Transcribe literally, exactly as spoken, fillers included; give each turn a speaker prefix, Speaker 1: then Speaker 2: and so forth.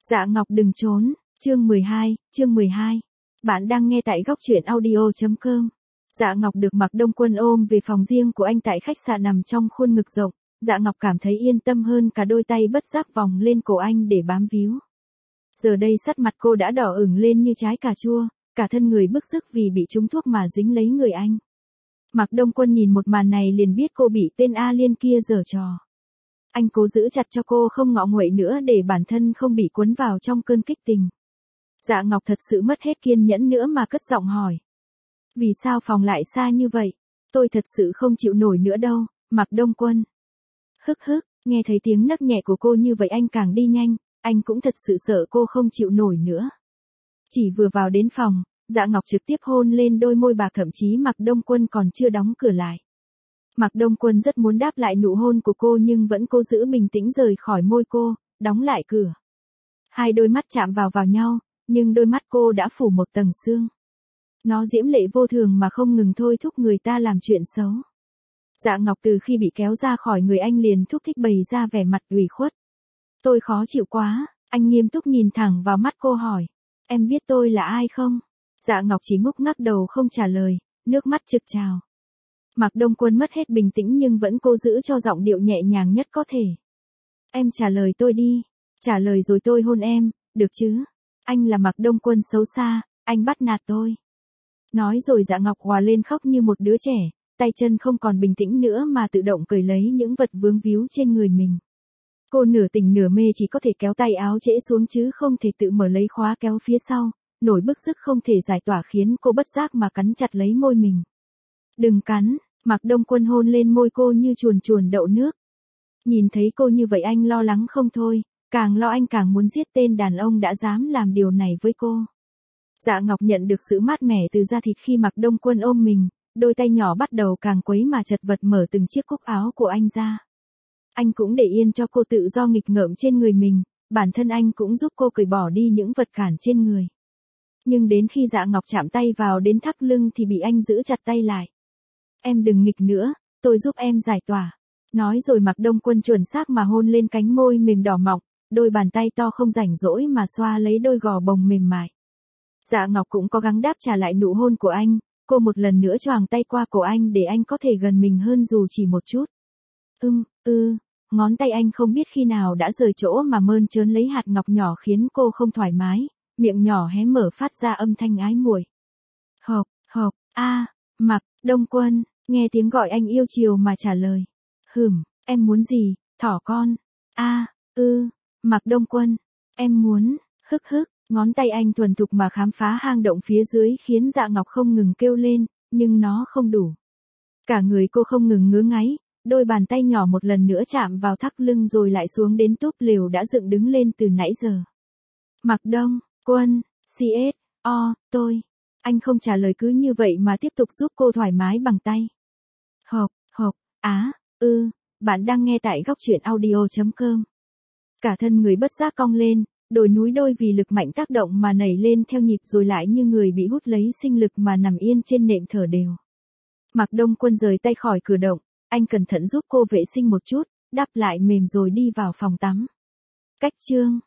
Speaker 1: Dạ Ngọc đừng trốn, chương mười hai, chương mười hai. Bạn đang nghe tại góc truyện audio chấm com. Dạ Ngọc được Mạc Đông Quân ôm về phòng riêng của anh tại khách sạn nằm trong khuôn ngực rộng, Dạ Ngọc cảm thấy yên tâm hơn, cả đôi tay bất giác vòng lên cổ anh để bám víu. Giờ đây sắc mặt cô đã đỏ ửng lên như trái cà chua, cả thân người bức rứt vì bị trúng thuốc mà dính lấy người anh. Mạc Đông Quân nhìn một màn này liền biết cô bị tên A Liên kia giở trò. Anh cố giữ chặt cho cô không ngọ nguậy nữa để bản thân không bị cuốn vào trong cơn kích tình. Dạ Ngọc thật sự mất hết kiên nhẫn nữa mà cất giọng hỏi. Vì sao phòng lại xa như vậy? Tôi thật sự không chịu nổi nữa đâu, Mạc Đông Quân. Hức hức, nghe thấy tiếng nấc nhẹ của cô như vậy anh càng đi nhanh, anh cũng thật sự sợ cô không chịu nổi nữa. Chỉ vừa vào đến phòng, Dạ Ngọc trực tiếp hôn lên đôi môi bạc, thậm chí Mạc Đông Quân còn chưa đóng cửa lại. Mạc Đông Quân rất muốn đáp lại nụ hôn của cô nhưng vẫn cố giữ bình tĩnh rời khỏi môi cô, đóng lại cửa. Hai đôi mắt chạm vào vào nhau, nhưng đôi mắt cô đã phủ một tầng sương. Nó diễm lệ vô thường mà không ngừng thôi thúc người ta làm chuyện xấu. Dạ Ngọc từ khi bị kéo ra khỏi người anh liền thúc thích bày ra vẻ mặt ủy khuất. Tôi khó chịu quá, anh nghiêm túc nhìn thẳng vào mắt cô hỏi. Em biết tôi là ai không? Dạ Ngọc chỉ ngúc ngắc đầu không trả lời, nước mắt trực trào. Mạc Đông Quân mất hết bình tĩnh nhưng vẫn cố giữ cho giọng điệu nhẹ nhàng nhất có thể. Em trả lời tôi đi, trả lời rồi tôi hôn em, được chứ? Anh là Mạc Đông Quân xấu xa, anh bắt nạt tôi. Nói rồi Dạ Ngọc hòa lên khóc như một đứa trẻ, tay chân không còn bình tĩnh nữa mà tự động cởi lấy những vật vướng víu trên người mình. Cô nửa tỉnh nửa mê chỉ có thể kéo tay áo trễ xuống chứ không thể tự mở lấy khóa kéo phía sau, nỗi bức rứt không thể giải tỏa khiến cô bất giác mà cắn chặt lấy môi mình. Đừng cắn, Mạc Đông Quân hôn lên môi cô như chuồn chuồn đậu nước. Nhìn thấy cô như vậy anh lo lắng không thôi, càng lo anh càng muốn giết tên đàn ông đã dám làm điều này với cô. Dạ Ngọc nhận được sự mát mẻ từ da thịt khi Mạc Đông Quân ôm mình, đôi tay nhỏ bắt đầu càng quấy mà chật vật mở từng chiếc cúc áo của anh ra. Anh cũng để yên cho cô tự do nghịch ngợm trên người mình, bản thân anh cũng giúp cô cởi bỏ đi những vật cản trên người. Nhưng đến khi Dạ Ngọc chạm tay vào đến thắt lưng thì bị anh giữ chặt tay lại. Em đừng nghịch nữa, tôi giúp em giải tỏa. Nói rồi Mạc Đông Quân chuẩn xác mà hôn lên cánh môi mềm đỏ mọng, đôi bàn tay to không rảnh rỗi mà xoa lấy đôi gò bồng mềm mại. Dạ Ngọc cũng cố gắng đáp trả lại nụ hôn của anh, cô một lần nữa choàng tay qua cổ anh để anh có thể gần mình hơn dù chỉ một chút. Ưm, ư, ngón tay anh không biết khi nào đã rời chỗ mà mơn trớn lấy hạt ngọc nhỏ khiến cô không thoải mái, miệng nhỏ hé mở phát ra âm thanh ái muội. Hộp, hộp, a, Mạc Đông Quân, nghe tiếng gọi anh yêu chiều mà trả lời. Hửm, em muốn gì, thỏ con? A, ư, Mạc Đông Quân, em muốn, hức hức, ngón tay anh thuần thục mà khám phá hang động phía dưới khiến Dạ Ngọc không ngừng kêu lên, nhưng nó không đủ. Cả người cô không ngừng ngứa ngáy, đôi bàn tay nhỏ một lần nữa chạm vào thắt lưng rồi lại xuống đến túp lều đã dựng đứng lên từ nãy giờ. Mạc Đông Quân, xê ét, o, tôi. Anh không trả lời cứ như vậy mà tiếp tục giúp cô thoải mái bằng tay. Hộp, hộp, á, ư, bạn đang nghe tại góc truyện audio chấm com. Cả thân người bất giác cong lên, đồi núi đôi vì lực mạnh tác động mà nảy lên theo nhịp rồi lại như người bị hút lấy sinh lực mà nằm yên trên nệm thở đều. Mạc Đông Quân rời tay khỏi cửa động, anh cẩn thận giúp cô vệ sinh một chút, đắp lại mềm rồi đi vào phòng tắm. Cách chương